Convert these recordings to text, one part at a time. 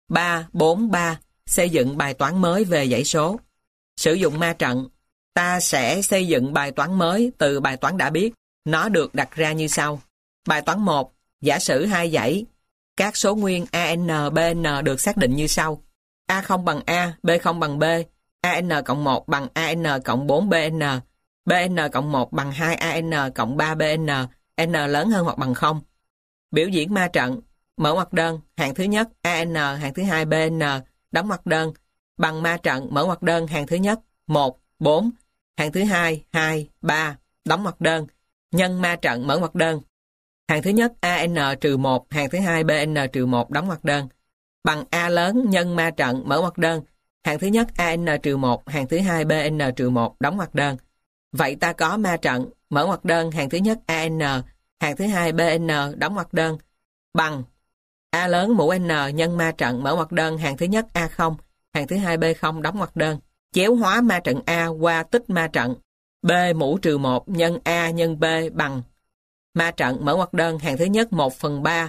343. Xây dựng bài toán mới về dãy số. Sử dụng ma trận. Ta sẽ xây dựng bài toán mới từ bài toán đã biết. Nó được đặt ra như sau. Bài toán 1. Giả sử hai dãy. Các số nguyên AN, BN được xác định như sau. A0 bằng A, B0 bằng B, AN cộng 1 bằng AN cộng 4BN, BN cộng 1 bằng 2AN cộng 3BN, N lớn hơn hoặc bằng 0. Biểu diễn ma trận. Mở ngoặc đơn, hạng thứ nhất AN, hạng thứ hai BN, đóng ngoặc đơn. Bằng ma trận, mở ngoặc đơn, hạng thứ nhất 1, 4, hạng thứ hai 2, 3, đóng ngoặc đơn. Nhân ma trận, mở ngoặc đơn. Hạng thứ nhất AN-1, hạng thứ hai BN-1, đóng ngoặc đơn. Bằng A lớn nhân ma trận, mở ngoặc đơn. Hạng thứ nhất AN-1, hạng thứ hai BN-1, đóng ngoặc đơn. Vậy ta có ma trận, mở ngoặc đơn, hạng thứ nhất AN, hạng thứ hai BN, đóng ngoặc đơn. Bằng A lớn mũ N nhân ma trận, mở ngoặc đơn, hạng thứ nhất A0, hạng thứ hai B0, đóng ngoặc đơn. Chéo hóa ma trận A qua tích ma trận. B mũ trừ 1 nhân A nhân B bằng ma trận, mở ngoặc đơn, hạng thứ nhất 1/3,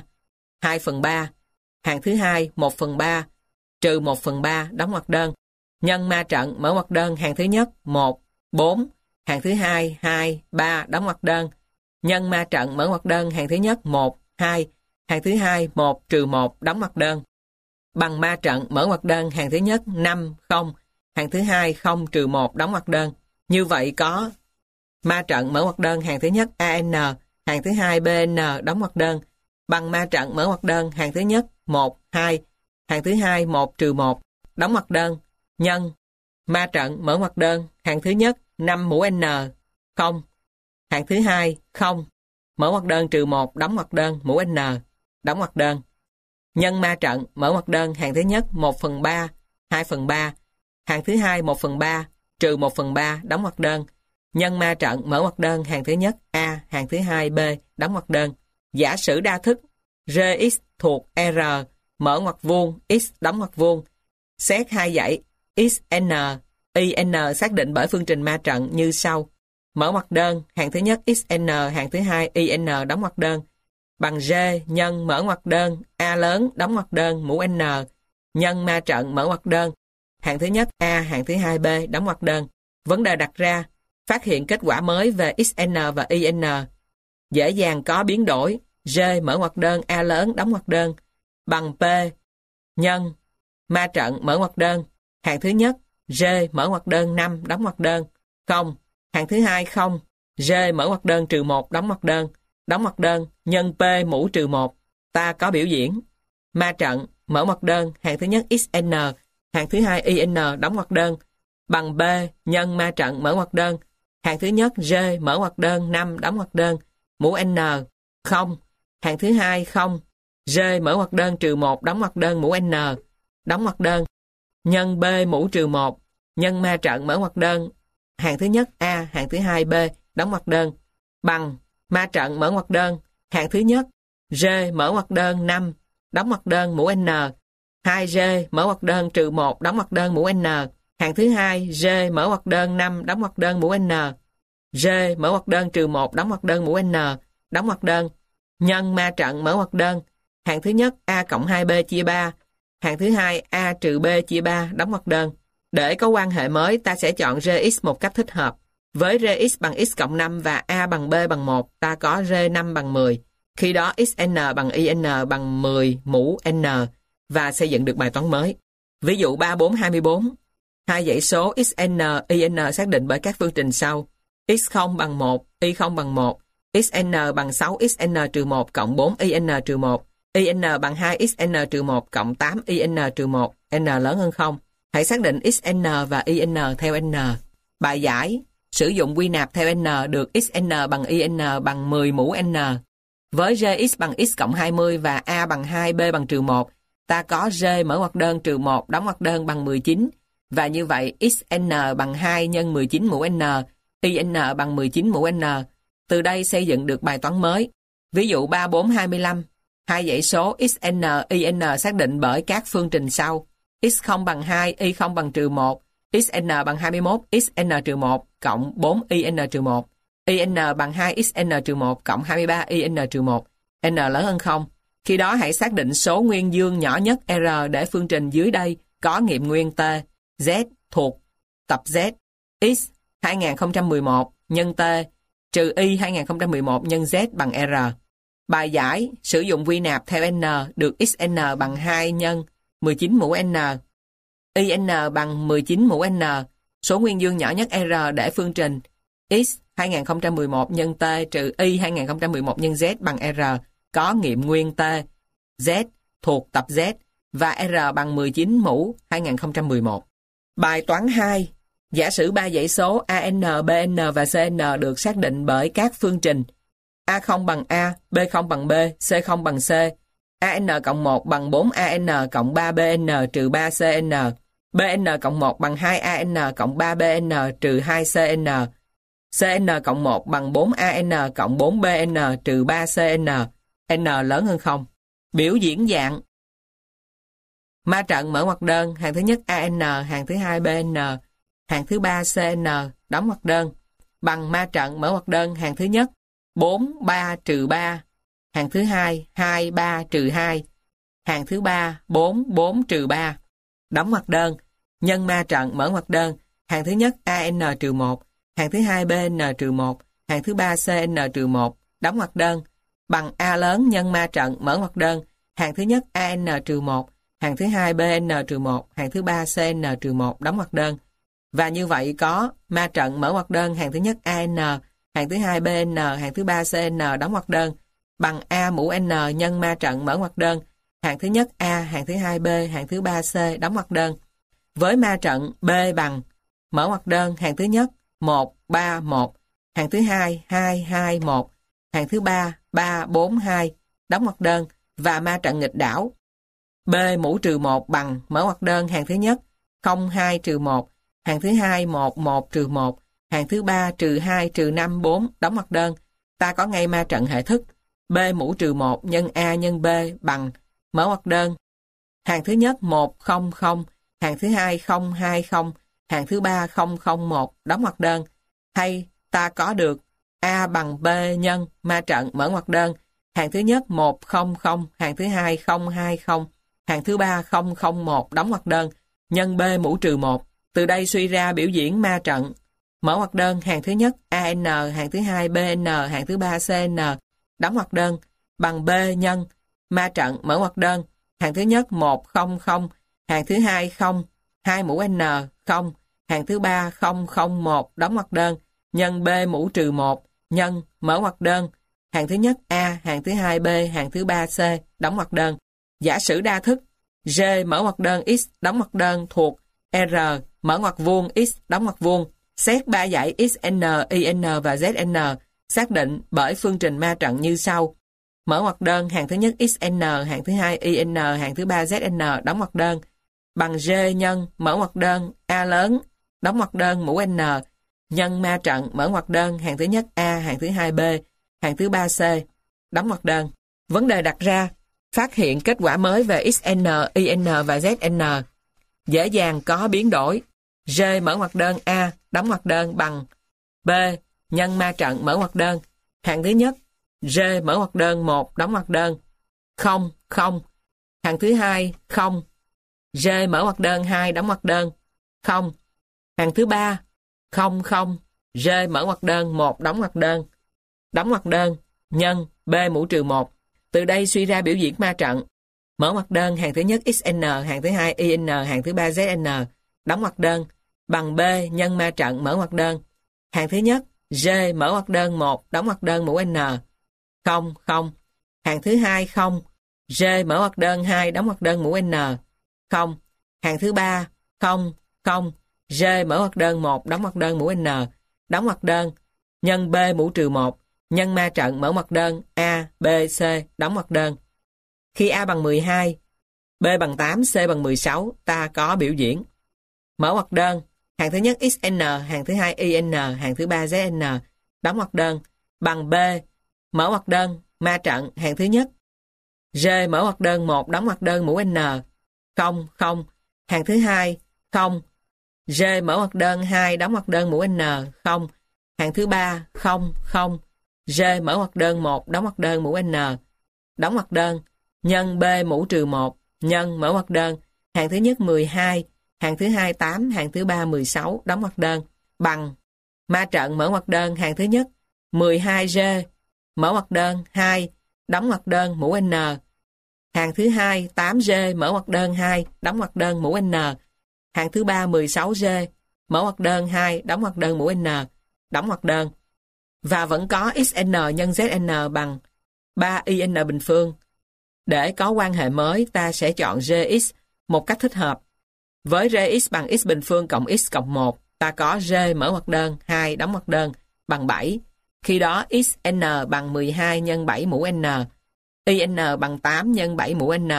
2/3, hạng thứ hai 1/3, trừ 1/3, đóng ngoặc đơn. Nhân ma trận, mở ngoặc đơn, hạng thứ nhất 1, 4, hạng thứ hai 2, 3, đóng ngoặc đơn. Nhân ma trận, mở ngoặc đơn, hạng thứ nhất 1, 2, hạng thứ hai 1 trừ 1, đóng ngoặc đơn. Bằng ma trận, mở ngoặc đơn, hạng thứ nhất 5, 0, hạng thứ hai 0 trừ 1, đóng ngoặc đơn. Như vậy có ma trận, mở ngoặc đơn, hạng thứ nhất AN, hạng thứ hai BN, đóng ngoặc đơn. Bằng ma trận, mở ngoặc đơn, hạng thứ nhất 1, 2, hạng thứ hai 1 trừ 1, đóng ngoặc đơn. Nhân ma trận, mở ngoặc đơn, hạng thứ nhất 5 mũ N, 0, hạng thứ hai 0, mở ngoặc đơn trừ 1, đóng ngoặc đơn, mũ N, đóng ngoặc đơn. Nhân ma trận, mở ngoặc đơn, hạng thứ nhất 1/3, 2/3, hạng thứ hai 1/3, trừ 1/3, đóng ngoặc đơn. Nhân ma trận, mở ngoặc đơn, hạng thứ nhất A, hạng thứ hai B, đóng ngoặc đơn. Giả sử đa thức Rx thuộc R, mở ngoặc vuông, X đóng ngoặc vuông. Xét hai dãy Xn, In xác định bởi phương trình ma trận như sau. Mở ngoặc đơn, hạng thứ nhất Xn, hạng thứ hai In đóng ngoặc đơn. Bằng G nhân mở ngoặc đơn, A lớn đóng ngoặc đơn, mũ N, nhân ma trận, mở ngoặc đơn, hạng thứ nhất A, hạng thứ hai B, đóng ngoặc đơn. Vấn đề đặt ra, phát hiện kết quả mới về Xn và In. Dễ dàng có biến đổi. G mở ngoặc đơn, A lớn đóng ngoặc đơn. Bằng P nhân ma trận, mở ngoặc đơn, hạng thứ nhất G mở ngoặc đơn 5 đóng ngoặc đơn 0, hạng thứ hai 0, G mở ngoặc đơn trừ 1 đóng ngoặc đơn, nhân P mũ trừ 1. Ta có biểu diễn. Ma trận, mở ngoặc đơn, hạng thứ nhất Xn, hạng thứ hai In đóng ngoặc đơn. Bằng B nhân ma trận, mở ngoặc đơn, hạng thứ nhất G mở ngoặc đơn 5 đóng ngoặc đơn, mũ N 0, hạng thứ hai 0, G mở ngoặc đơn trừ 1 đóng ngoặc đơn, mũ N đóng ngoặc đơn. Nhân B mũ trừ 1, nhân ma trận, mở ngoặc đơn, hạng thứ nhất A, hạng thứ hai B, đóng ngoặc đơn. Bằng ma trận, mở ngoặc đơn, hạng thứ nhất G mở ngoặc đơn 5 đóng ngoặc đơn, mũ N, 2G mở ngoặc đơn trừ 1 đóng ngoặc đơn, mũ N, hạng thứ hai G mở ngoặc đơn 5 đóng ngoặc đơn, mũ N, G mở ngoặc đơn trừ 1 đóng ngoặc đơn, mũ N đóng ngoặc đơn. Nhân ma trận, mở ngoặc đơn, hạng thứ nhất A cộng 2B chia 3, hạng thứ hai A trừ B chia 3 đóng ngoặc đơn. Để có quan hệ mới, ta sẽ chọn Rx một cách thích hợp. Với Rx bằng x cộng 5 và A bằng B bằng 1, ta có R5 bằng 10. Khi đó Xn bằng In bằng 10 mũ N và xây dựng được bài toán mới. Ví dụ 3, 4, 24. Hai dãy số Xn, In xác định bởi các phương trình sau. X0 bằng 1, Y0 bằng 1, Xn bằng 6 Xn trừ 1 cộng 4 In trừ 1, In bằng 2 Xn trừ 1 cộng 8 In trừ 1, N lớn hơn 0. Hãy xác định Xn và In theo N. Bài giải, sử dụng quy nạp theo N được Xn bằng In bằng 10 mũ N. Với Rx bằng x cộng 20 và A bằng 2, B bằng trừ 1, ta có G mở ngoặc đơn trừ 1 đóng ngoặc đơn bằng 19. Và như vậy Xn bằng 2 nhân 19 mũ N, In bằng 19 mũ N. Từ đây xây dựng được bài toán mới. Ví dụ 3, 4, 25. Hai dãy số Xn, In xác định bởi các phương trình sau. X0 bằng 2, Y0 bằng trừ 1, Xn bằng 21, Xn trừ 1 cộng 4 In trừ 1. In bằng 2 Xn trừ 1 cộng 23 In trừ 1, N lớn hơn 0. Khi đó hãy xác định số nguyên dương nhỏ nhất R để phương trình dưới đây có nghiệm nguyên T, Z thuộc tập Z, X 2011 nhân T trừ Y 2011 nhân Z bằng R. Bài giải sử dụng quy nạp theo N được XN bằng 2 nhân 19 mũ N, IN bằng 19 mũ N, số nguyên dương nhỏ nhất R để phương trình X 2011 nhân T trừ Y 2011 nhân Z bằng R có nghiệm nguyên T, Z thuộc tập Z và R bằng 19 mũ 2011. Bài toán 2. Giả sử 3 dãy số AN, BN và CN được xác định bởi các phương trình A0 bằng A, B0 bằng B, C0 bằng C, AN cộng 1 bằng 4AN cộng 3BN trừ 3CN, BN cộng 1 bằng 2AN cộng 3BN trừ 2CN, CN cộng 1 bằng 4AN cộng 4BN trừ 3CN, N lớn hơn 0. Biểu diễn dạng ma trận mở ngoặc đơn, hàng thứ nhất AN, hàng thứ hai BN, hàng thứ ba CN, đóng ngoặc đơn, bằng ma trận mở ngoặc đơn, hàng thứ nhất 4, 3 trừ 3, hàng thứ hai 2, 3 trừ 2, hàng thứ ba 4, 4 trừ 3, đóng ngoặc đơn, nhân ma trận mở ngoặc đơn, hàng thứ nhất AN trừ 1, hàng thứ hai BN trừ 1, hàng thứ ba CN trừ 1, đóng ngoặc đơn, bằng A lớn nhân ma trận mở ngoặc đơn, hàng thứ nhất AN trừ 1, hàng thứ hai BN trừ 1, hàng thứ ba CN trừ 1, đóng ngoặc đơn. Và như vậy có ma trận mở ngoặc đơn, hàng thứ nhất AN, hàng thứ hai BN, hàng thứ ba CN, đóng ngoặc đơn, bằng A mũ N nhân ma trận mở ngoặc đơn, hàng thứ nhất A, hàng thứ hai B, hàng thứ ba C, đóng ngoặc đơn. Với ma trận B bằng mở ngoặc đơn, hàng thứ nhất 1, 3, 1, hàng thứ hai 2, 2, 1, hàng thứ ba 3, 4, 2, đóng ngoặc đơn, và ma trận nghịch đảo B mũ trừ 1 bằng mở ngoặc đơn, hàng thứ nhất 0, 2 trừ 1, hàng thứ hai 1, 1 trừ 1, hàng thứ ba trừ 2 trừ 5, 4, đóng ngoặc đơn. Ta có ngay ma trận hệ thức B mũ trừ 1 nhân A nhân B bằng mở ngoặc đơn, hàng thứ nhất 1, 0, 0, hàng thứ hai 0, 2, 0, hàng thứ ba 0, 0, 1, đóng ngoặc đơn. Hay ta có được A bằng B nhân ma trận mở ngoặc đơn, hàng thứ nhất 1, 0, 0, hàng thứ hai 0, 2, 0, hàng thứ ba 0, 0, 1, đóng ngoặc đơn, nhân B mũ trừ 1. Từ đây suy ra biểu diễn ma trận mở ngoặc đơn, hàng thứ nhất AN, hàng thứ hai BN, hàng thứ ba CN, đóng ngoặc đơn, bằng B nhân ma trận mở ngoặc đơn, hàng thứ nhất 1, 0, 0, hàng thứ hai 0, 2 mũ N, 0, hàng thứ ba 0, 0, 1, đóng ngoặc đơn, nhân B mũ trừ 1, nhân mở ngoặc đơn, hàng thứ nhất A, hàng thứ hai B, hàng thứ ba C, đóng ngoặc đơn. Giả sử đa thức G mở ngoặc đơn X đóng ngoặc đơn thuộc R mở ngoặc vuông X đóng ngoặc vuông, xét ba dãy XN, IN và ZN, xác định bởi phương trình ma trận như sau. Mở ngoặc đơn, hàng thứ nhất XN, hàng thứ hai IN, hàng thứ ba ZN, đóng ngoặc đơn, bằng G nhân mở ngoặc đơn A lớn đóng ngoặc đơn mũ N nhân ma trận mở ngoặc đơn, hàng thứ nhất A, hàng thứ hai B, hàng thứ ba C, đóng ngoặc đơn. Vấn đề đặt ra, phát hiện kết quả mới về XN, IN và ZN, dễ dàng có biến đổi. G mở ngoặc đơn A đóng ngoặc đơn bằng B nhân ma trận mở ngoặc đơn, hàng thứ nhất G mở ngoặc đơn 1 đóng ngoặc đơn 0, 0, hàng thứ hai 0, G mở ngoặc đơn 2 đóng ngoặc đơn 0, hàng thứ ba 0, 0, G mở ngoặc đơn 1 đóng ngoặc đơn, nhân B mũ trừ 1. Từ đây suy ra biểu diễn ma trận mở ngoặc đơn, hàng thứ nhất XN, hàng thứ hai IN, hàng thứ ba ZN, đóng ngoặc đơn, bằng B nhân ma trận mở ngoặc đơn, hàng thứ nhất G mở ngoặc đơn 1 đóng ngoặc đơn mũ N 0, 0, hàng thứ hai 0, G mở ngoặc đơn 2 đóng ngoặc đơn mũ N 0, hàng thứ ba 0, 0, G mở ngoặc đơn 1 đóng ngoặc đơn mũ N, đóng ngoặc đơn, nhân B mũ trừ 1, nhân ma trận mở ngoặc đơn A, B, C, đóng ngoặc đơn. Khi A bằng 12, B bằng 8, C bằng 16, ta có biểu diễn mở ngoặc đơn, hàng thứ nhất XN, hàng thứ hai IN, hàng thứ ba ZN, đóng ngoặc đơn, bằng B mở ngoặc đơn ma trận, hàng thứ nhất G mở ngoặc đơn 1 đóng ngoặc đơn mũ N 0, 0, hàng thứ hai 0, G mở ngoặc đơn 2 đóng ngoặc đơn mũ N 0, hàng thứ ba 0, 0, G mở ngoặc đơn 1 đóng ngoặc đơn mũ N, đóng ngoặc đơn, nhân B mũ trừ 1 nhân mở ngoặc đơn, hàng thứ nhất 12, hàng thứ hai 8, hàng thứ ba 16, đóng ngoặc đơn, bằng ma trận mở ngoặc đơn hàng thứ nhất 12G, mở ngoặc đơn 2, đóng ngoặc đơn mũ N, hàng thứ hai 8G, mở ngoặc đơn 2, đóng ngoặc đơn mũ N, hàng thứ ba 16G, mở ngoặc đơn 2, đóng ngoặc đơn mũ N, đóng ngoặc đơn. Và vẫn có XN nhân ZN bằng 3IN bình phương. Để có quan hệ mới, ta sẽ chọn Gx một cách thích hợp. Với Gx bằng x bình phương cộng x cộng 1, ta có G mở ngoặc đơn 2 đóng ngoặc đơn bằng 7. Khi đó XN bằng 12 nhân 7 mũ N, IN bằng 8 nhân 7 mũ N,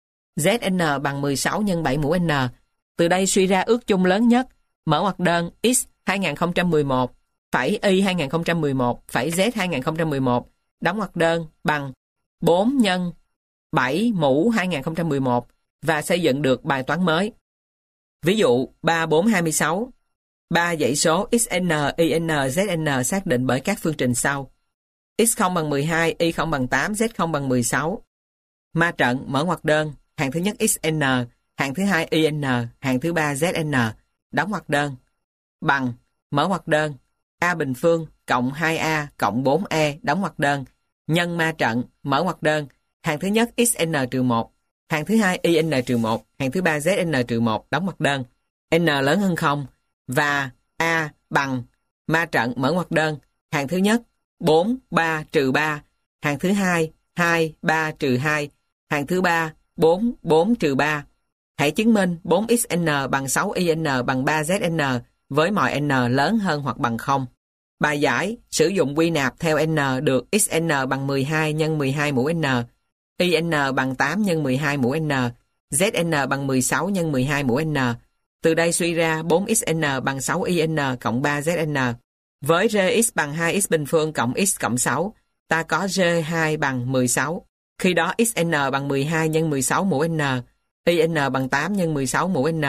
ZN bằng 16 nhân 7 mũ N. Từ đây suy ra ước chung lớn nhất, mở ngoặc đơn X 2011, phẩy Y 2011, phẩy Z 2011, đóng ngoặc đơn bằng 4 nhân 7 mũ 2011 và xây dựng được bài toán mới. Ví dụ 3426, 3 dãy số XN, IN, ZN xác định bởi các phương trình sau. X0 bằng 12, Y0 bằng 8, Z0 bằng 16. Ma trận mở ngoặc đơn, hàng thứ nhất XN, hàng thứ hai IN, hàng thứ ba ZN, đóng ngoặc đơn, bằng mở ngoặc đơn A bình phương cộng 2A cộng 4E đóng ngoặc đơn, nhân ma trận mở ngoặc đơn, hàng thứ nhất XN-1, hàng thứ hai IN-1, hàng thứ ba ZN-1 đóng ngoặc đơn, N lớn hơn 0 và A bằng ma trận mở ngoặc đơn, hàng thứ nhất 4, 3 trừ 3, hàng thứ hai 2, 3 trừ 2, hàng thứ ba 4, 4 trừ 3. Hãy chứng minh 4XN bằng 6IN bằng 3ZN với mọi N lớn hơn hoặc bằng 0. Bài giải sử dụng quy nạp theo N được XN bằng 12 nhân 12 mũ N, IN bằng 8 nhân 12 mũ N, ZN bằng 16 nhân 12 mũ N. Từ đây suy ra 4XN bằng 6IN cộng 3ZN. Với Gx bằng 2x bình phương cộng x cộng 6, ta có G2 bằng 16. Khi đó XN bằng 12 nhân 16 mũ N, IN bằng 8 nhân 16 mũ N,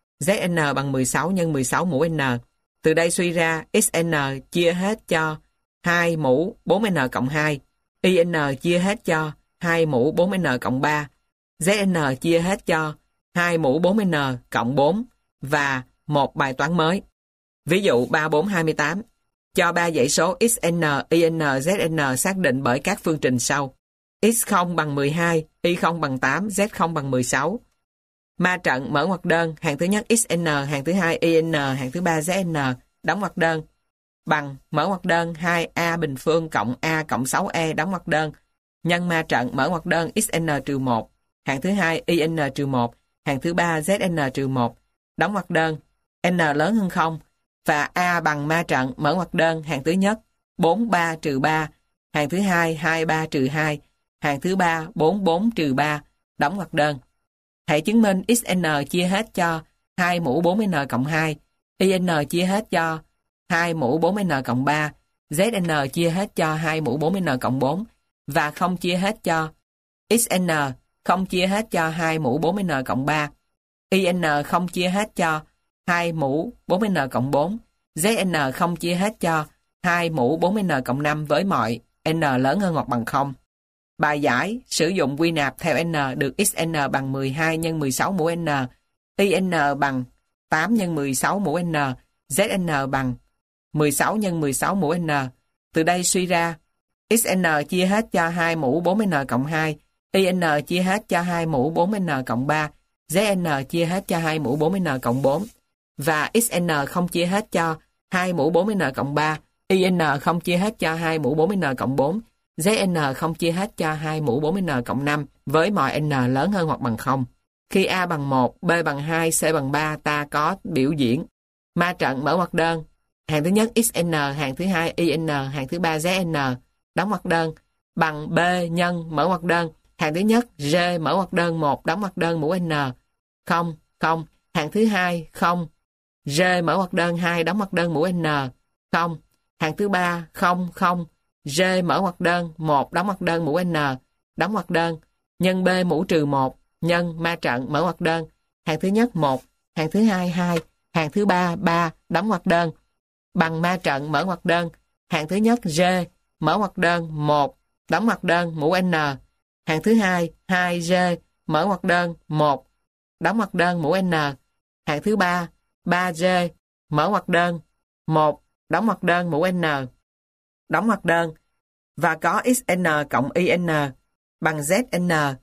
ZN bằng 16 nhân 16 mũ N. Từ đây suy ra XN chia hết cho 2 mũ 4N cộng 2, IN chia hết cho 2 mũ 4N cộng 3, ZN chia hết cho 2 mũ 4N cộng 4 và một bài toán mới. Ví dụ 3428, cho 3 dãy số XN, IN, ZN xác định bởi các phương trình sau. X0 bằng 12, Y0 bằng 8, Z0 bằng 16. Ma trận mở ngoặc đơn, hàng thứ nhất XN, hàng thứ hai IN, hàng thứ ba ZN, đóng ngoặc đơn, bằng mở ngoặc đơn 2A bình phương cộng A cộng 6E đóng ngoặc đơn, nhân ma trận mở ngoặc đơn XN-1, hàng thứ hai IN-1, hàng thứ ba ZN-1, đóng ngoặc đơn, N lớn hơn 0, và A bằng ma trận mở ngoặc đơn hàng thứ nhất 4, 3 trừ 3, hàng thứ hai 2, 3 trừ 2, hàng thứ ba 4, 4 trừ 3, đóng ngoặc đơn. Hãy chứng minh XN chia hết cho 2 mũ 4N cộng 2, IN chia hết cho 2 mũ 4N cộng 3, ZN chia hết cho 2 mũ 4N cộng 4, và không chia hết cho XN không chia hết cho 2 mũ 4N cộng 3, IN không chia hết cho 2 mũ 4N cộng 4, ZN không chia hết cho 2 mũ 4N cộng 5 với mọi N lớn hơn hoặc bằng 0. Bài giải sử dụng quy nạp theo N được XN bằng 12 nhân 16 mũ N, IN bằng 8 nhân 16 mũ N, ZN bằng 16 nhân 16 mũ N. Từ đây suy ra XN chia hết cho 2 mũ 4N cộng 2, IN chia hết cho 2 mũ 4N cộng 3, ZN chia hết cho 2 mũ 4N cộng 4, và XN không chia hết cho 2 mũ 4N cộng 3, IN không chia hết cho 2 mũ 4N cộng 4, ZN không chia hết cho 2 mũ 4N cộng 5 với mọi N lớn hơn hoặc bằng 0. Khi A bằng 1, B bằng 2, C bằng 3, ta có biểu diễn ma trận mở ngoặc đơn, hàng thứ nhất XN, hàng thứ hai IN, hàng thứ ba ZN, đóng ngoặc đơn, bằng B nhân mở ngoặc đơn, hàng thứ nhất G mở ngoặc đơn 1 đóng ngoặc đơn mũ N, 0, 0, hàng thứ hai 0, G mở ngoặc đơn 2 đóng ngoặc đơn mũ N, 0, hàng thứ ba 0, 0, G mở ngoặc đơn 1 đóng ngoặc đơn mũ N, đóng ngoặc đơn, nhân B mũ trừ 1, nhân ma trận mở ngoặc đơn, hàng thứ nhất 1, hàng thứ hai 2, hàng thứ ba 3 đóng ngoặc đơn, bằng ma trận mở ngoặc đơn, hàng thứ nhất G mở ngoặc đơn 1 đóng ngoặc đơn mũ N, Hàng thứ hai, 2G, mở ngoặc đơn, 1, đóng ngoặc đơn mũ N. Hàng thứ ba, 3G, mở ngoặc đơn, 1, đóng ngoặc đơn mũ N. Đóng ngoặc đơn, và có XN cộng IN bằng ZN.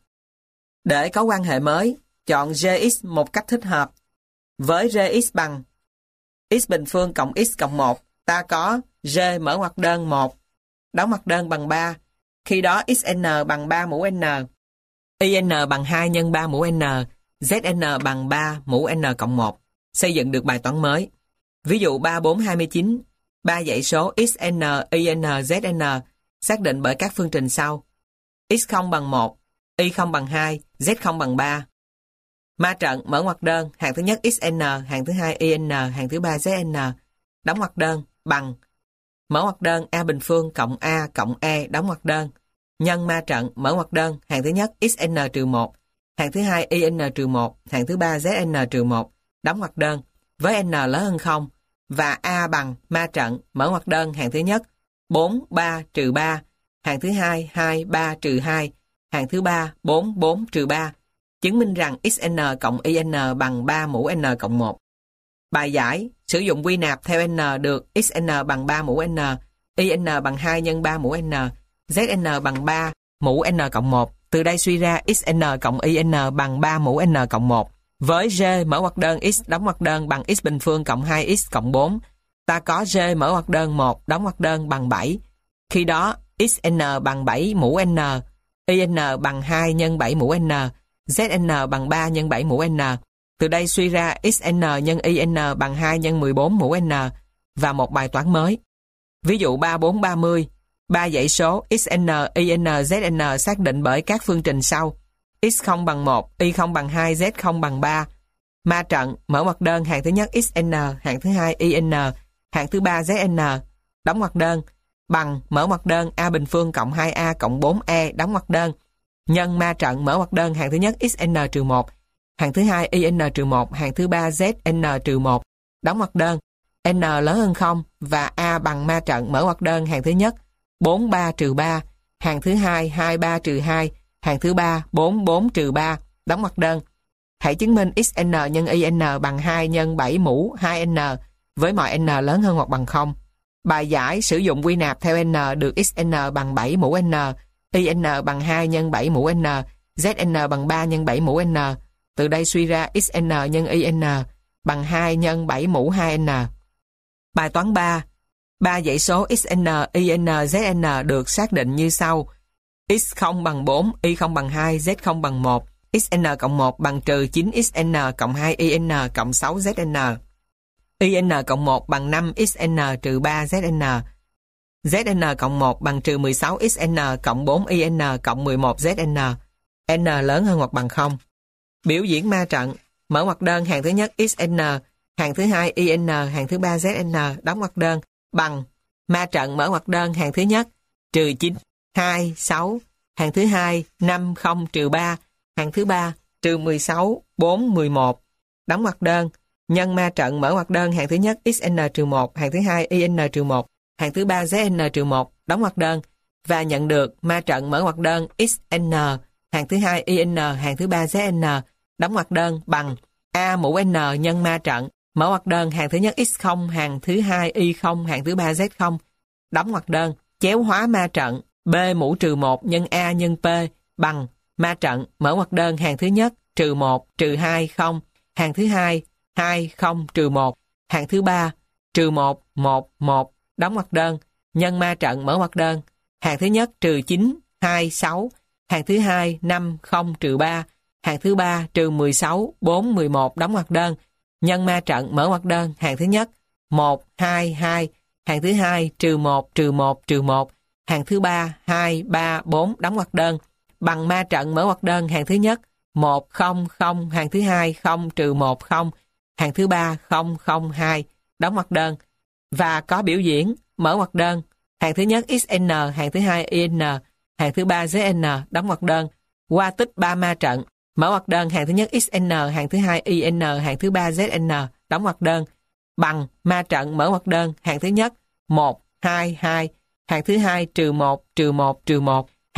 Để có quan hệ mới, chọn GX một cách thích hợp. Với GX bằng x bình phương cộng x cộng 1, ta có G mở ngoặc đơn 1, đóng ngoặc đơn bằng 3. Khi đó XN bằng 3 mũ N, IN bằng 2 nhân 3 mũ N, ZN bằng 3 mũ N cộng 1. Xây dựng được bài toán mới. Ví dụ 3, 4, 29, 3 dãy số XN, IN, ZN xác định bởi các phương trình sau. X0 bằng 1, Y0 bằng 2, Z0 bằng 3. Ma trận mở ngoặc đơn, hàng thứ nhất XN, hàng thứ hai IN, hàng thứ ba ZN, đóng ngoặc đơn bằng mở ngoặc đơn A bình phương cộng A cộng E đóng ngoặc đơn, nhân ma trận mở ngoặc đơn, hàng thứ nhất XN-1, hàng thứ hai IN-1, hàng thứ ba ZN-1, đóng ngoặc đơn, với N lớn hơn 0, và A bằng ma trận mở ngoặc đơn, hàng thứ nhất 4, 3, trừ 3, hàng thứ hai 2, 3, trừ 2, hàng thứ ba 4, 4, trừ 3, chứng minh rằng XN cộng IN bằng 3 mũ N cộng 1. Bài giải, sử dụng quy nạp theo N được XN bằng 3 mũ N, IN bằng 2 nhân 3 mũ N, ZN bằng 3 mũ N cộng 1. Từ đây suy ra XN cộng IN bằng 3 mũ N cộng 1. Với G mở ngoặc đơn X đóng ngoặc đơn bằng X bình phương cộng 2X cộng 4, ta có G mở ngoặc đơn 1 đóng ngoặc đơn bằng 7. Khi đó XN bằng 7 mũ N, IN bằng 2 nhân 7 mũ N, ZN bằng 3 nhân 7 mũ N. Từ đây suy ra XN nhân IN bằng 2 nhân 14 mũ N và một bài toán mới. Ví dụ 3, 4, 30, 3 dãy số XN, IN, ZN xác định bởi các phương trình sau. X0 bằng 1, Y0 bằng 2, Z0 bằng 3. Ma trận mở ngoặc đơn, hàng thứ nhất XN, hàng thứ hai IN, hàng thứ ba ZN, đóng ngoặc đơn, bằng mở ngoặc đơn A bình phương cộng 2A cộng 4E đóng ngoặc đơn, nhân ma trận mở ngoặc đơn, hàng thứ nhất XN-1, hàng thứ hai IN-1, hàng thứ ba ZN-1, đóng ngoặc đơn, N lớn hơn 0 và A bằng ma trận mở ngoặc đơn, hàng thứ nhất 4, 3, trừ 3, hàng thứ hai 2, 3, trừ 2, hàng thứ ba 4, 4, trừ 3, đóng ngoặc đơn. Hãy chứng minh XN nhân IN bằng 2 nhân 7 mũ 2N với mọi N lớn hơn hoặc bằng 0. Bài giải sử dụng quy nạp theo N được XN bằng 7 mũ N, IN bằng 2 nhân 7 mũ N, ZN bằng 3 nhân 7 mũ N. Từ đây suy ra XN nhân IN bằng 2 nhân 7 mũ 2N. Bài toán 3. 3 dãy số XN, IN, ZN được xác định như sau. X0 bằng 4, Y0 bằng 2, Z0 bằng 1, XN cộng 1 bằng trừ 9XN cộng 2 IN cộng 6 ZN. IN cộng 1 bằng 5 XN trừ 3 ZN. ZN cộng 1 bằng trừ 16 XN cộng 4 IN cộng 11 ZN. N lớn hơn hoặc bằng 0. Biểu diễn ma trận. Mở ngoặc đơn, hàng thứ nhất XN, hàng thứ hai IN, hàng thứ ba ZN, đóng ngoặc đơn, bằng ma trận mở ngoặc đơn, hàng thứ nhất trừ 9, 2, 6, hàng thứ hai 5, 0, trừ 3, hàng thứ ba trừ 16, 4, 11, đóng ngoặc đơn, nhân ma trận mở ngoặc đơn, hàng thứ nhất XN-1, hàng thứ hai IN-1, hàng thứ ba ZN-1, đóng ngoặc đơn, và nhận được ma trận mở ngoặc đơn XN, hàng thứ hai IN, hàng thứ ba ZN, đóng ngoặc đơn bằng A mũ N nhân ma trận mở ngoặc đơn, hàng thứ nhất X0, hàng thứ hai Y0, hàng thứ ba Z0, đóng ngoặc đơn, chéo hóa ma trận B mũ trừ 1 nhân A nhân P bằng ma trận mở ngoặc đơn, hàng thứ nhất trừ 1 trừ 2 0, hàng thứ hai 2 0 trừ 1, hàng thứ ba trừ 1 1 1, đóng ngoặc đơn, nhân ma trận mở ngoặc đơn, hàng thứ nhất trừ 9 2 6, hàng thứ hai 5 0 trừ 3, hàng thứ ba trừ 16 4 11, đóng ngoặc đơn, nhân ma trận mở ngoặc đơn, hàng thứ nhất 1 2 2, hàng thứ hai trừ 1 trừ 1 trừ 1, hàng thứ ba 2 3 4, đóng ngoặc đơn, bằng ma trận mở ngoặc đơn, hàng thứ nhất 1 0 0, hàng thứ hai 0 trừ 1 0, hàng thứ ba 0 0 2, đóng ngoặc đơn, và có biểu diễn mở ngoặc đơn, hàng thứ nhất XN, hàng thứ hai IN, hàng thứ ba ZN, đóng ngoặc đơn, qua tích 3 ma trận mở ngoặc đơn, hàng thứ nhất XN, hàng thứ hai IN, hàng thứ ba ZN, đóng ngoặc đơn, bằng ma trận mở ngoặc đơn, hàng thứ nhất 1 2 2, hàng thứ hai trừ 1 trừ 1 trừ 1,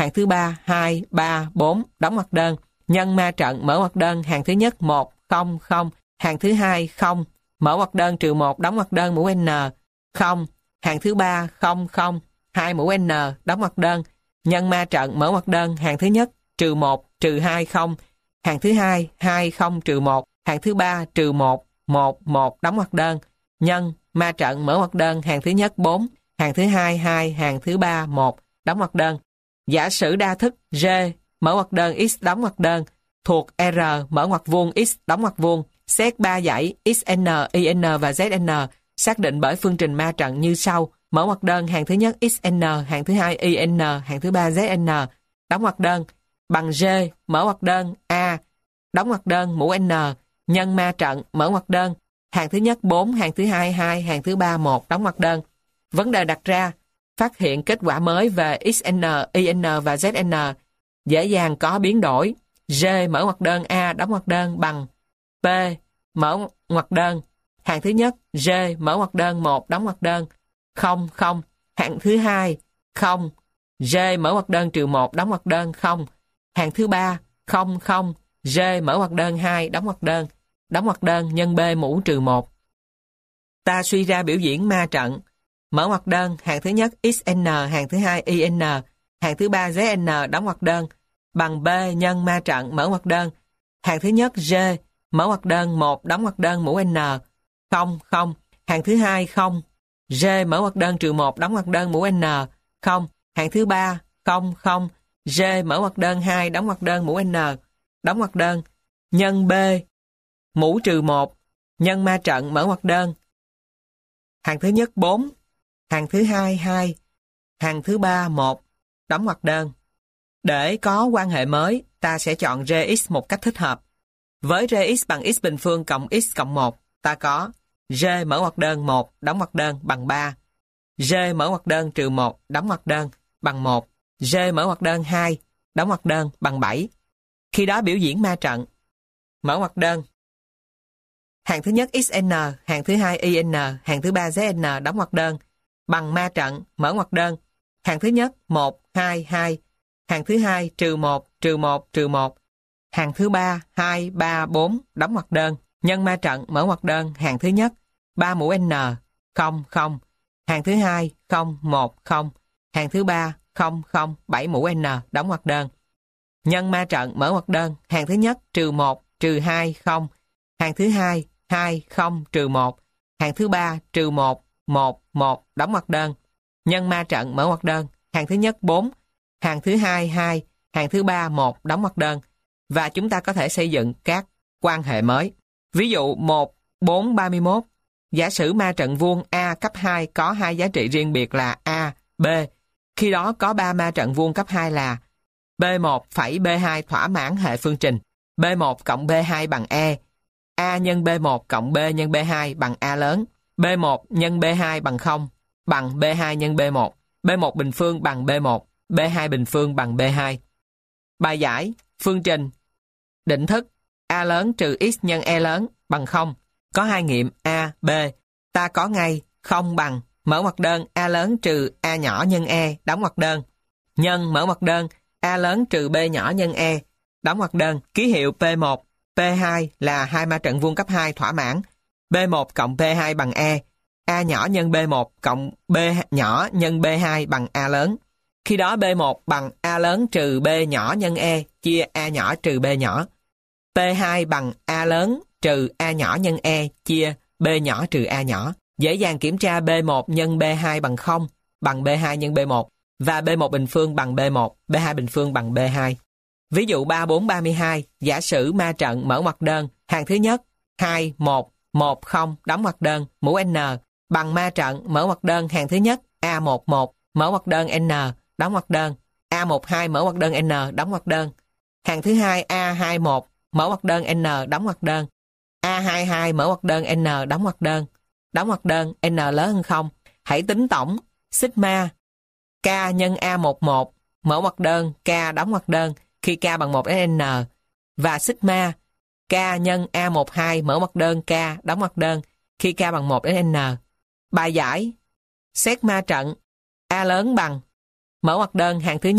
hàng thứ ba 2, 3, 4, đóng ngoặc đơn, nhân ma trận, mở ngoặc đơn, hàng thứ nhất 1, 0, 0, hàng thứ hai 0, mở ngoặc đơn trừ 1, đóng ngoặc đơn, mũ N, 0, hàng thứ ba 0, 0, 2 mũ N, đóng ngoặc đơn, nhân ma trận, mở ngoặc đơn, hàng thứ nhất trừ 1, trừ 2, 0, hàng thứ hai 2, 0, trừ 1, hàng thứ ba trừ 1, 1, 1, đóng ngoặc đơn, nhân ma trận, mở ngoặc đơn, hàng thứ nhất 4, hàng thứ hai 2, hàng thứ ba 1, đóng ngoặc đơn. Giả sử đa thức G, mở ngoặc đơn, X, đóng ngoặc đơn, thuộc R, mở ngoặc vuông, X, đóng ngoặc vuông, xét 3 dãy XN, YN và ZN, xác định bởi phương trình ma trận như sau. Mở ngoặc đơn, hàng thứ nhất XN, hàng thứ hai YN, hàng thứ ba ZN, đóng ngoặc đơn, bằng G, mở ngoặc đơn, A, đóng ngoặc đơn, mũ N, nhân ma trận, mở ngoặc đơn, hàng thứ nhất 4, hàng thứ hai 2, hàng thứ ba 1, đóng ngoặc đơn. Vấn đề đặt ra, phát hiện kết quả mới về XN, YN và ZN, dễ dàng có biến đổi. G, mở ngoặc đơn, A, đóng ngoặc đơn, bằng P, mở ngoặc đơn, hàng thứ nhất G, mở ngoặc đơn, 1, đóng ngoặc đơn, 0, 0, hàng thứ hai 0, G, mở ngoặc đơn, trừ 1, đóng ngoặc đơn, 0, hàng thứ ba 0, 0, G, mở ngoặc đơn, 2, đóng ngoặc đơn, nhân B mũ trừ 1. Ta suy ra biểu diễn ma trận. Mở ngoặc đơn, hàng thứ nhất XN, hàng thứ hai YN, hàng thứ ba ZN, đóng ngoặc đơn, bằng B nhân ma trận, mở ngoặc đơn, hàng thứ nhất G, mở ngoặc đơn, 1, đóng ngoặc đơn, mũ N, 0, 0, hàng thứ hai 0, G, mở ngoặc đơn, trừ 1, đóng ngoặc đơn, mũ N, 0, hàng thứ ba 0, 0, G, mở ngoặc đơn, 2, đóng ngoặc đơn, mũ N, đóng ngoặc đơn, nhân B, mũ trừ 1, nhân ma trận, mở ngoặc đơn, hàng thứ nhất 4, hàng thứ hai 2, hàng thứ ba 1, đóng ngoặc đơn. Để có quan hệ mới, ta sẽ chọn Rx một cách thích hợp. Với Rx bằng x bình phương cộng x cộng 1, ta có G mở ngoặc đơn 1, đóng ngoặc đơn bằng 3, G mở ngoặc đơn trừ 1, đóng ngoặc đơn bằng 1, G mở ngoặc đơn 2, đóng ngoặc đơn bằng 7. Khi đó biểu diễn ma trận. Mở ngoặc đơn, hàng thứ nhất XN, hàng thứ hai YN, hàng thứ ba ZN, đóng ngoặc đơn, bằng ma trận, mở ngoặc đơn, hàng thứ nhất 1, 2, 2, hàng thứ hai trừ 1, trừ 1, trừ 1, hàng thứ ba 2, 3, 4, đóng ngoặc đơn, nhân ma trận, mở ngoặc đơn, hàng thứ nhất 3 mũ N, 0, 0, hàng thứ hai 0, 1, 0, hàng thứ ba 0, 0, 7 mũ N, đóng ngoặc đơn. Nhân ma trận, mở ngoặc đơn, hàng thứ nhất trừ 1, trừ 2, 0, hàng thứ hai 2, 0, trừ 1, hàng thứ ba trừ 1, 1, 1, đóng ngoặc đơn. Nhân ma trận, mở ngoặc đơn, hàng thứ nhất 4, hàng thứ hai 2, hàng thứ ba 1, đóng ngoặc đơn. Và chúng ta có thể xây dựng các quan hệ mới. Ví dụ 1, 4, 31. Giả sử ma trận vuông A cấp 2 có hai giá trị riêng biệt là A, B. Khi đó có 3 ma trận vuông cấp 2 là B1 phẩy B2 thỏa mãn hệ phương trình. B1 cộng B2 bằng E. A nhân B1 cộng B nhân B2 bằng A lớn. B1 nhân B2 bằng 0, bằng B2 nhân B1. B1 bình phương bằng B1, B2 bình phương bằng B2. Bài giải, phương trình, định thức A lớn trừ X nhân E lớn bằng 0. Có hai nghiệm A, B. Ta có ngay 0 bằng, mở ngoặc đơn, A lớn trừ A nhỏ nhân E, đóng ngoặc đơn. Nhân, mở ngoặc đơn, A lớn trừ B nhỏ nhân E, đóng ngoặc đơn. Ký hiệu P1, P2 là hai ma trận vuông cấp 2 thỏa mãn. B1 cộng P2 bằng E. A nhỏ nhân B1 cộng B nhỏ nhân B2 bằng A lớn. Khi đó B1 bằng A lớn trừ B nhỏ nhân E chia A nhỏ trừ B nhỏ. P2 bằng A lớn trừ A nhỏ nhân E chia B nhỏ trừ A nhỏ. Dễ dàng kiểm tra B1 nhân B2 bằng 0, bằng B2 nhân B1, và B1 bình phương bằng B1, B2 bình phương bằng B2. Ví dụ 3, 4, 32, giả sử ma trận, mở ngoặc đơn, hàng thứ nhất 2, 1, 1, 0, đóng ngoặc đơn, mũ N, bằng ma trận, mở ngoặc đơn, hàng thứ nhất A11, mở ngoặc đơn N, đóng ngoặc đơn, A12 mở ngoặc đơn N, đóng ngoặc đơn, hàng thứ hai A21 mở ngoặc đơn N, đóng ngoặc đơn, A22 mở ngoặc đơn N, đóng ngoặc đơn N lớn hơn 0. Hãy tính tổng sigma K nhân A11 mở ngoặc đơn K, đóng ngoặc đơn khi K bằng 1 đến N, và sigma K nhân A12 mở ngoặc đơn K, đóng ngoặc đơn khi K bằng 1 đến N. Bài giải, xét ma trận A lớn bằng, mở ngoặc đơn, hàng thứ nhất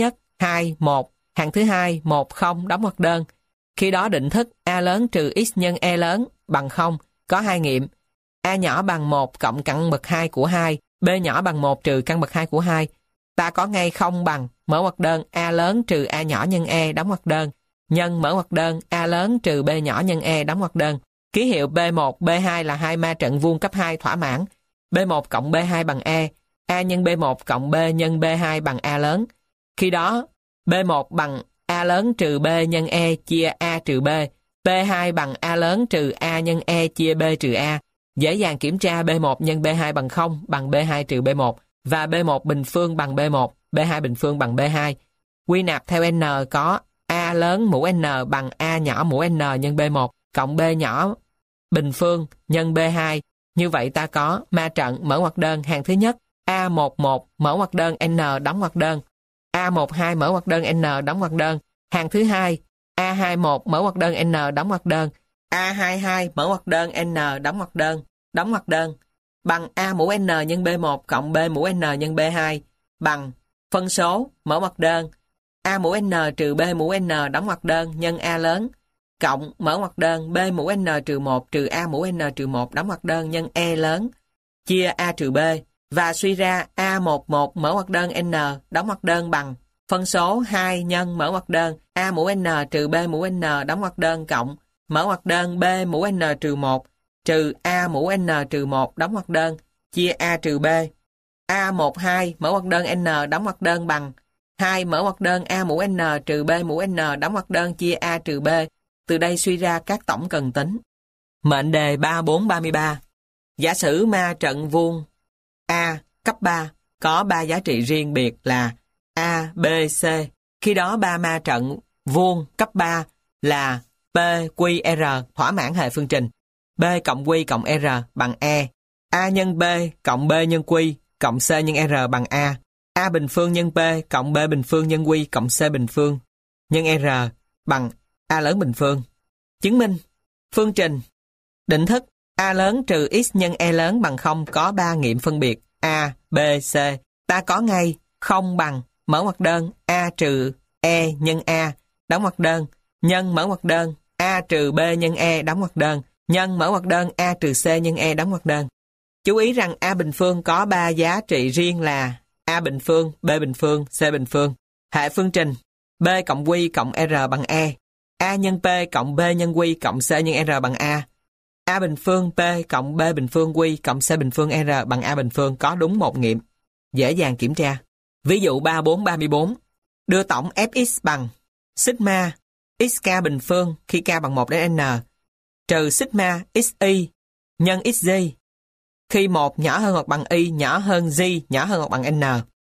2, 1. Hàng thứ hai, 1, 0, đóng ngoặc đơn. Khi đó định thức A lớn trừ X nhân E lớn bằng 0, có hai nghiệm. A nhỏ bằng 1 cộng căn bậc 2 của 2, B nhỏ bằng 1 trừ căn bậc 2 của 2. Ta có ngay không bằng, mở ngoặc đơn, A lớn trừ A nhỏ nhân E, đóng ngoặc đơn, nhân mở ngoặc đơn, A lớn trừ B nhỏ nhân E, đóng ngoặc đơn. Ký hiệu B1, B2 là hai ma trận vuông cấp 2 thỏa mãn. B1 cộng B2 bằng E, A nhân B1 cộng B nhân B2 bằng A lớn. Khi đó, B1 bằng A lớn trừ B nhân E chia A trừ B, B2 bằng A lớn trừ A nhân E chia B trừ A. Dễ dàng kiểm tra B1 nhân B2 bằng 0 bằng B2 trừ B1 và B1 bình phương bằng B1, B2 bình phương bằng B2. Quy nạp theo N có A lớn mũ N bằng A nhỏ mũ N nhân B1 cộng B nhỏ bình phương nhân B2. Như vậy ta có ma trận mở ngoặc đơn hàng thứ nhất A11 mở ngoặc đơn N đóng ngoặc đơn, A12 mở ngoặc đơn N đóng ngoặc đơn. Hàng thứ hai A21 mở ngoặc đơn N đóng ngoặc đơn, A22 mở ngoặc đơn N đóng ngoặc đơn bằng A mũ N nhân B1 cộng B mũ N nhân B2 bằng phân số mở ngoặc đơn A mũ N trừ B mũ N đóng ngoặc đơn nhân A lớn cộng mở ngoặc đơn B mũ N trừ 1 trừ A mũ N trừ 1 đóng ngoặc đơn nhân E lớn chia A trừ B và suy ra A11 mở ngoặc đơn N đóng ngoặc đơn bằng phân số 2 nhân mở ngoặc đơn A mũ N trừ B mũ N đóng ngoặc đơn cộng mở ngoặc đơn B mũ N trừ 1 trừ A mũ N trừ 1 đóng ngoặc đơn chia A trừ B. A12 mở ngoặc đơn N đóng ngoặc đơn bằng 2 mở ngoặc đơn A mũ N trừ B mũ N đóng ngoặc đơn chia A trừ B. Từ đây suy ra các tổng cần tính. Mệnh đề 3433. Giả sử ma trận vuông A cấp 3 có 3 giá trị riêng biệt là A, B, C. Khi đó ba ma trận vuông cấp 3 là P, Q, R thỏa mãn hệ phương trình. B cộng Q cộng R bằng E. A nhân B cộng B nhân Q cộng C nhân R bằng A. A bình phương nhân P cộng B bình phương nhân Q cộng C bình phương nhân R bằng A lớn bình phương. Chứng minh phương trình định thức A lớn trừ X nhân E lớn bằng 0 có 3 nghiệm phân biệt A, B, C. Ta có ngay không bằng mở ngoặc đơn A trừ E nhân A đóng ngoặc đơn nhân mở ngoặc đơn A trừ B nhân E đóng ngoặc đơn nhân mở ngoặc đơn A trừ C nhân E đóng ngoặc đơn. Chú ý rằng A bình phương có 3 giá trị riêng là A bình phương, B bình phương, C bình phương. Hệ phương trình B cộng Q cộng R bằng E. A nhân P cộng B nhân Q cộng C nhân R bằng A. A bình phương P cộng B bình phương Q cộng C bình phương R bằng A bình phương có đúng một nghiệm. Dễ dàng kiểm tra. Ví dụ 3434. Đưa tổng Fx bằng sigma xk bình phương khi k bằng 1 đến n trừ sigma xy nhân xj khi 1 nhỏ hơn hoặc bằng y nhỏ hơn j nhỏ hơn hoặc bằng n.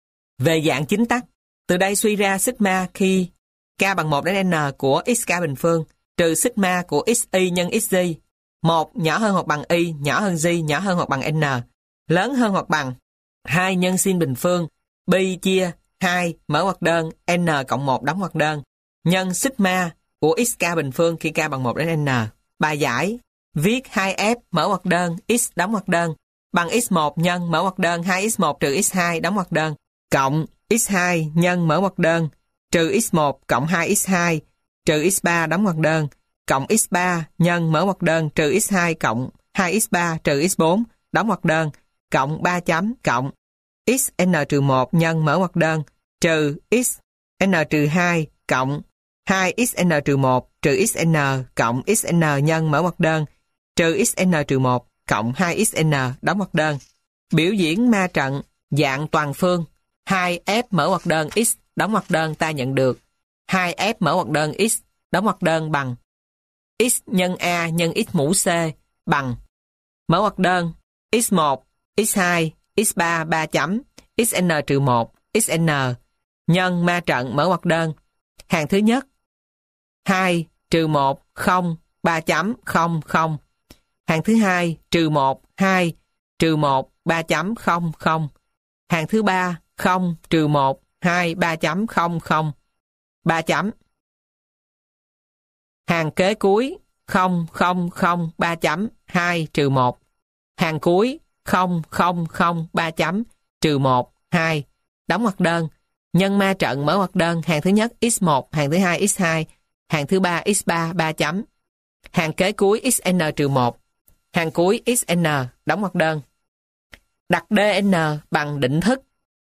Về dạng chính tắc, từ đây suy ra sigma khi k bằng 1 đến n của xk bình phương trừ sigma của xy nhân xj 1 nhỏ hơn hoặc bằng y nhỏ hơn j nhỏ hơn hoặc bằng n lớn hơn hoặc bằng 2 nhân sin bình phương pi chia 2 mở ngoặc đơn n cộng 1 đóng ngoặc đơn nhân sigma của xk bình phương khi k bằng 1 đến n. Bài giải viết 2f mở ngoặc đơn x đóng ngoặc đơn bằng x1 nhân mở ngoặc đơn 2x1 trừ x2 đóng ngoặc đơn cộng x2 nhân mở ngoặc đơn trừ x1 cộng 2x2 trừ x3 đóng ngoặc đơn cộng x3 nhân mở ngoặc đơn trừ x2 cộng 2x3 trừ x4 đóng ngoặc đơn cộng 3 chấm cộng xn-1 nhân mở ngoặc đơn trừ xn-2 cộng 2xn-1 trừ xn cộng xn nhân mở ngoặc đơn trừ xn-1 cộng 2xn đóng ngoặc đơn. Biểu diễn ma trận dạng toàn phương 2f mở ngoặc đơn x đóng ngoặc đơn ta nhận được 2f mở ngoặc đơn x đóng ngoặc đơn bằng x nhân a nhân x mũ c bằng mở ngoặc đơn x1, x2, x3 3 chấm xn-1 xn nhân ma trận mở ngoặc đơn hàng thứ nhất 2 trừ 1 0 3 chấm 0 0 hàng thứ hai trừ 1 2 trừ 1 3 chấm 0 0 hàng thứ ba 0 trừ 1 2 3 chấm 0 0 3 chấm hàng kế cuối 0 0 0 3 chấm 2 trừ 1 hàng cuối 0 0 0 3 chấm trừ 1 2 đóng ngoặc đơn Nhân ma trận mở ngoặc đơn hàng thứ nhất x1, hàng thứ hai x2, hàng thứ ba x3 3 chấm. Hàng kế cuối xn-1, hàng cuối xn đóng ngoặc đơn. Đặt dn bằng định thức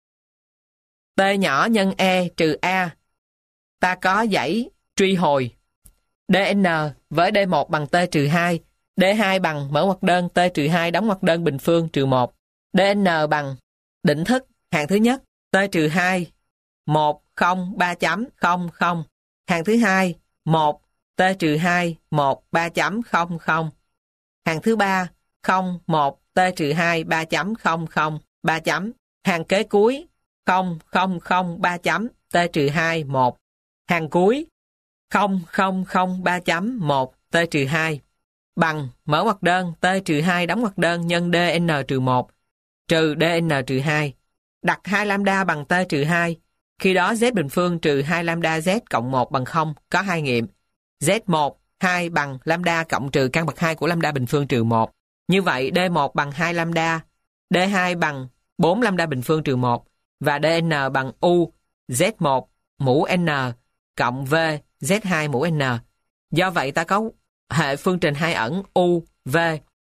t nhỏ nhân e trừ a. Ta có dãy truy hồi. dn với d1 bằng t trừ 2, d2 bằng mở ngoặc đơn t trừ 2 đóng ngoặc đơn bình phương trừ 1. dn bằng định thức hàng thứ nhất t trừ 2 1 0 3 chấm 0 0. Hàng thứ hai 1 t trừ 2 1 3 chấm 0 0. Hàng thứ ba 0 1 t trừ 2 3 chấm 0 0 3 chấm. Hàng kế cuối 0 0 0 3 chấm t trừ 2 1. Hàng cuối 0 0 0 3 chấm 1 t trừ 2 bằng mở ngoặc đơn t trừ 2 đóng ngoặc đơn nhân dn trừ 1 trừ dn trừ 2. Đặt 2 lambda bằng t trừ 2. Khi đó z bình phương trừ 2 lambda z cộng 1 bằng 0, có hai nghiệm. Z1, 2 bằng lambda cộng trừ căn bậc 2 của lambda bình phương trừ 1. Như vậy D1 bằng 2 lambda, D2 bằng 4 lambda bình phương trừ 1 và dn bằng u Z1 mũ n cộng v Z2 mũ n. Do vậy ta có hệ phương trình hai ẩn u, v.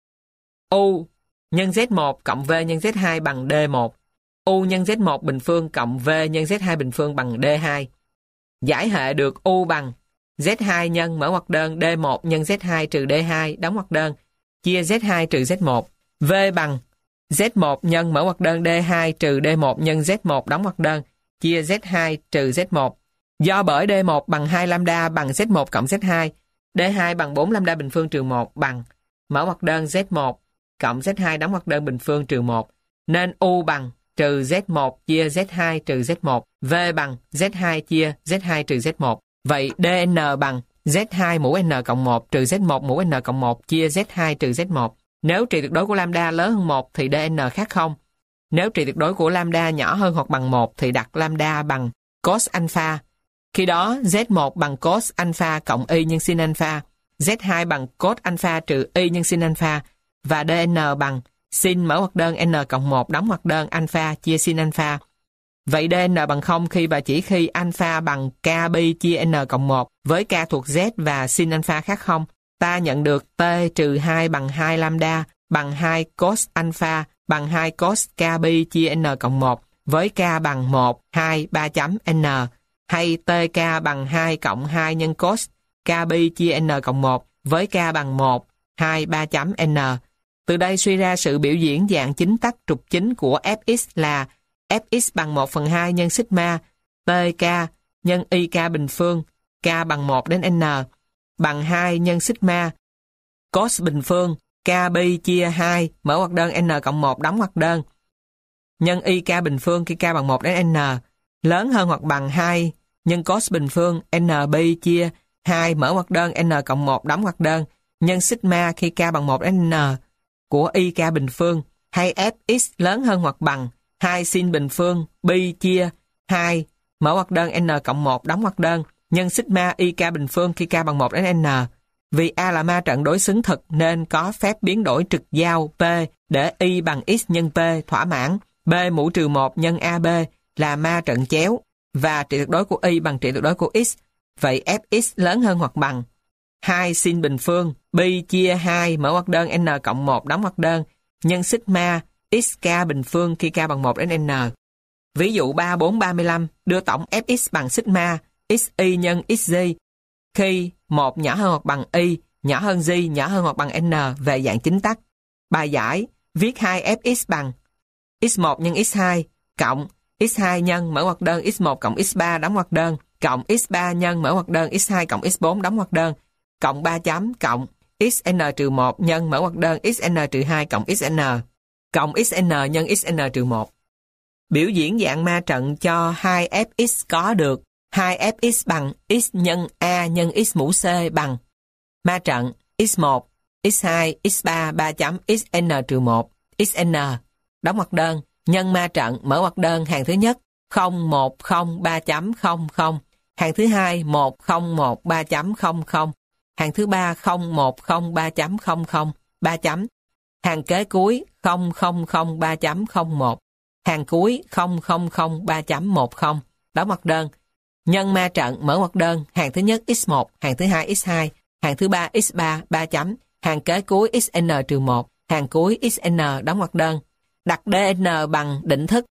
U nhân Z1 cộng v nhân Z2 bằng D1. U nhân Z1 bình phương cộng v nhân Z2 bình phương bằng D2. Giải hệ được u bằng Z2 nhân mở ngoặc đơn D1 nhân Z2 trừ D2 đóng ngoặc đơn chia Z2 trừ Z1. V bằng Z1 nhân mở ngoặc đơn D2 trừ D1 nhân Z1 đóng ngoặc đơn chia Z2 trừ Z1. Do bởi D1 bằng 2 lambda bằng Z1 cộng Z2, D2 bằng 4 lambda bình phương trừ 1 bằng mở ngoặc đơn Z1 cộng Z2 đóng ngoặc đơn bình phương trừ 1. Nên U bằng trừ Z1 chia Z2 trừ Z1. V bằng Z2 chia Z2 trừ Z1. Vậy dn bằng Z2 mũ n cộng 1 trừ Z1 mũ n cộng 1 chia Z2 trừ Z1. Nếu trị tuyệt đối của lambda lớn hơn 1 thì dn khác 0. Nếu trị tuyệt đối của lambda nhỏ hơn hoặc bằng 1 thì đặt lambda bằng cos alpha. Khi đó Z1 bằng cos alpha cộng y nhân sin alpha, Z2 bằng cos alpha trừ y nhân sin alpha và dn bằng sin mở ngoặc đơn n cộng 1 đóng ngoặc đơn alpha chia sin alpha. Vậy dn bằng 0 khi và chỉ khi alpha bằng k pi chia n cộng 1 với k thuộc z và sin alpha khác 0. Ta nhận được t trừ 2 bằng 2 lambda bằng 2 cos alpha bằng 2 cos k pi chia n cộng 1 với k bằng 1, 2, 3 chấm n hay tk bằng 2 cộng 2 nhân cos k pi chia n cộng 1 với k bằng 1, 2, 3 chấm n. Từ đây suy ra sự biểu diễn dạng chính tắc trục chính của fx là fx bằng 1/2 nhân sigma tk nhân ik bình phương k bằng 1 đến n bằng 2 nhân sigma cos bình phương k pi chia 2 mở ngoặc đơn n cộng 1 đóng ngoặc đơn nhân ik bình phương khi k bằng 1 đến n lớn hơn hoặc bằng 2 nhân cos bình phương n pi chia 2 mở ngoặc đơn n cộng 1 đóng ngoặc đơn nhân sigma khi k bằng 1 đến n của ik bình phương hay fx lớn hơn hoặc bằng 2 sin bình phương pi chia 2 mở ngoặc đơn n cộng 1 đóng ngoặc đơn nhân sigma ik bình phương khi k bằng 1 đến n. Vì A là ma trận đối xứng thực nên có phép biến đổi trực giao P để y bằng x nhân P thỏa mãn B mũ trừ 1 nhân AB là ma trận chéo và trị tuyệt đối của y bằng trị tuyệt đối của x. Vậy fx lớn hơn hoặc bằng 2 sin bình phương pi chia 2 mở ngoặc đơn n cộng 1 đóng ngoặc đơn nhân sigma xk bình phương khi k bằng 1 đến n. Ví dụ 3, 4, 35 đưa tổng fx bằng sigma xy nhân xj khi 1 nhỏ hơn hoặc bằng y, nhỏ hơn j, nhỏ hơn hoặc bằng n về dạng chính tắc. Bài giải viết 2fx bằng x1 nhân x2 cộng x2 nhân mở ngoặc đơn x1 cộng x3 đóng ngoặc đơn cộng x3 nhân mở ngoặc đơn x2 cộng x4 đóng ngoặc đơn cộng 3 chấm cộng xn-1 nhân mở ngoặc đơn xn-2 cộng xn cộng xn nhân xn-1. Biểu diễn dạng ma trận cho 2fx có được 2fx bằng x nhân a nhân x mũ c bằng ma trận x1, x2, x3, 3 chấm xn-1, xn đóng ngoặc đơn nhân ma trận mở ngoặc đơn hàng thứ nhất 0, 1, 0, 3 chấm 0, 0, hàng thứ hai 1, 0, 1, 3 chấm 0, 0, hàng thứ ba 0, 1, 0, 3 chấm 0, 0, 3 chấm, hàng kế cuối 0, 0, 0, 3 chấm 0, 1, hàng cuối 0, 0, 0, 3 chấm 1, 0, đóng ngoặc đơn. Nhân ma trận, mở ngoặc đơn, hàng thứ nhất x1, hàng thứ hai x2, hàng thứ ba x3, 3 chấm, hàng kế cuối xn-1, hàng cuối xn, đóng ngoặc đơn. Đặt dn bằng định thức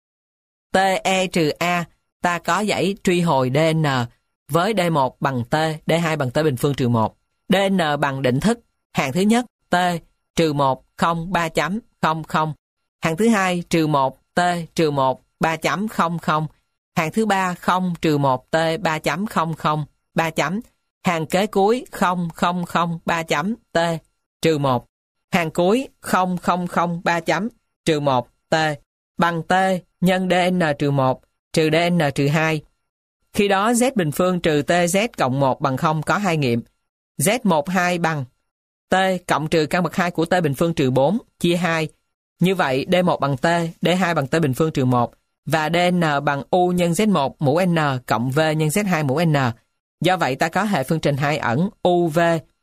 te-a, ta có dãy truy hồi dn với d1 bằng t, d2 bằng t bình phương trừ 1. dn bằng định thức, hàng thứ nhất t trừ 1, 0, 3 chấm, 0, 0. Hàng thứ hai trừ 1, t trừ 1, 3 chấm, 0, 0. Hàng thứ ba 0 trừ 1 t 3 chấm, 0, 0, 3 chấm. Hàng kế cuối 0, 0, 0, 3 chấm, t trừ 1. Hàng cuối 0, 0, 0, 3 chấm, trừ 1, t bằng t nhân dn trừ 1 trừ dn trừ 2. Khi đó z bình phương trừ tz cộng 1 bằng 0 có hai nghiệm. Z12 bằng t cộng trừ căn bậc 2 của t bình phương trừ 4 chia 2. Như vậy D1 bằng T, D2 bằng T bình phương trừ 1 và DN bằng U nhân Z1 mũ N cộng V nhân Z2 mũ N. Do vậy ta có hệ phương trình hai ẩn UV.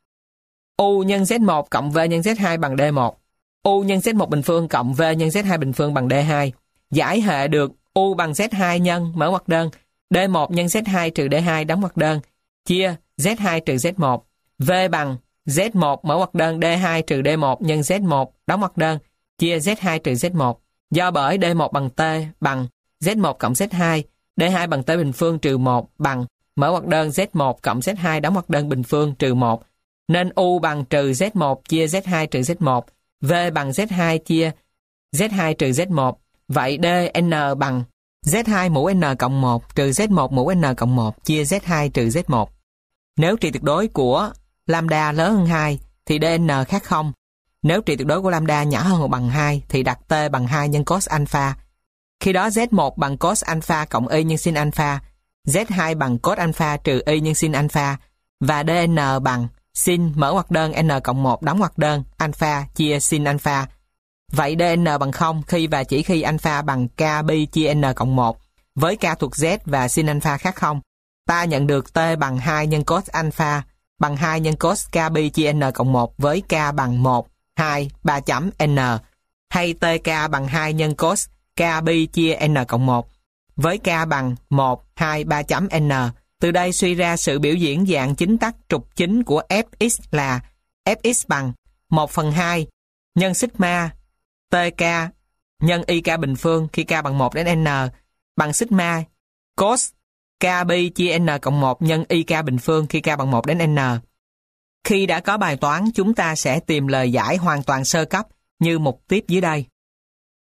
U nhân Z1 cộng V nhân Z2 bằng D1. U nhân Z1 bình phương cộng V nhân Z2 bình phương bằng D2. Giải hệ được U bằng Z2 nhân mở ngoặc đơn D1 nhân Z2 trừ D2 đóng ngoặc đơn chia Z2 trừ Z1. V bằng Z1 mở ngoặc đơn D2 trừ D1 nhân Z1 đóng ngoặc đơn chia Z2 trừ Z1. Do bởi D1 bằng T bằng Z1 cộng Z2, D2 bằng T bình phương trừ 1 bằng mở ngoặc đơn Z1 cộng Z2 đóng ngoặc đơn bình phương trừ 1. Nên U bằng trừ Z1 chia Z2 trừ Z1, V bằng Z2 chia Z2 trừ Z1. Vậy DN bằng Z2 mũ N cộng 1 trừ Z1 mũ N cộng 1 chia Z2 trừ Z1. Nếu trị tuyệt đối của lambda lớn hơn 2 thì DN khác 0. Nếu trị tuyệt đối của lambda nhỏ hơn hoặc bằng 2 thì đặt T bằng 2 nhân cos alpha. Khi đó Z1 bằng cos alpha cộng y nhân sin alpha, Z2 bằng cos alpha trừ y nhân sin alpha và DN bằng sin mở ngoặc đơn N cộng 1 đóng ngoặc đơn alpha chia sin alpha. Vậy DN bằng 0 khi và chỉ khi alpha bằng K pi chia N cộng 1 với K thuộc Z và sin alpha khác 0. Ta nhận được T bằng 2 nhân cos alpha bằng 2 nhân cos K pi chia N cộng 1 với K bằng 1, 2, 3 chấm N hay TK bằng 2 nhân cos K pi chia N cộng 1 với K bằng 1, 2, 3 chấm N. Từ đây suy ra sự biểu diễn dạng chính tắc trục chính của Fx là Fx bằng 1/2 nhân sigma TK nhân IK bình phương khi K bằng 1 đến N bằng sigma cos K pi chia N cộng 1 nhân IK bình phương khi K bằng 1 đến N. Khi đã có bài toán, chúng ta sẽ tìm lời giải hoàn toàn sơ cấp như mục tiếp dưới đây.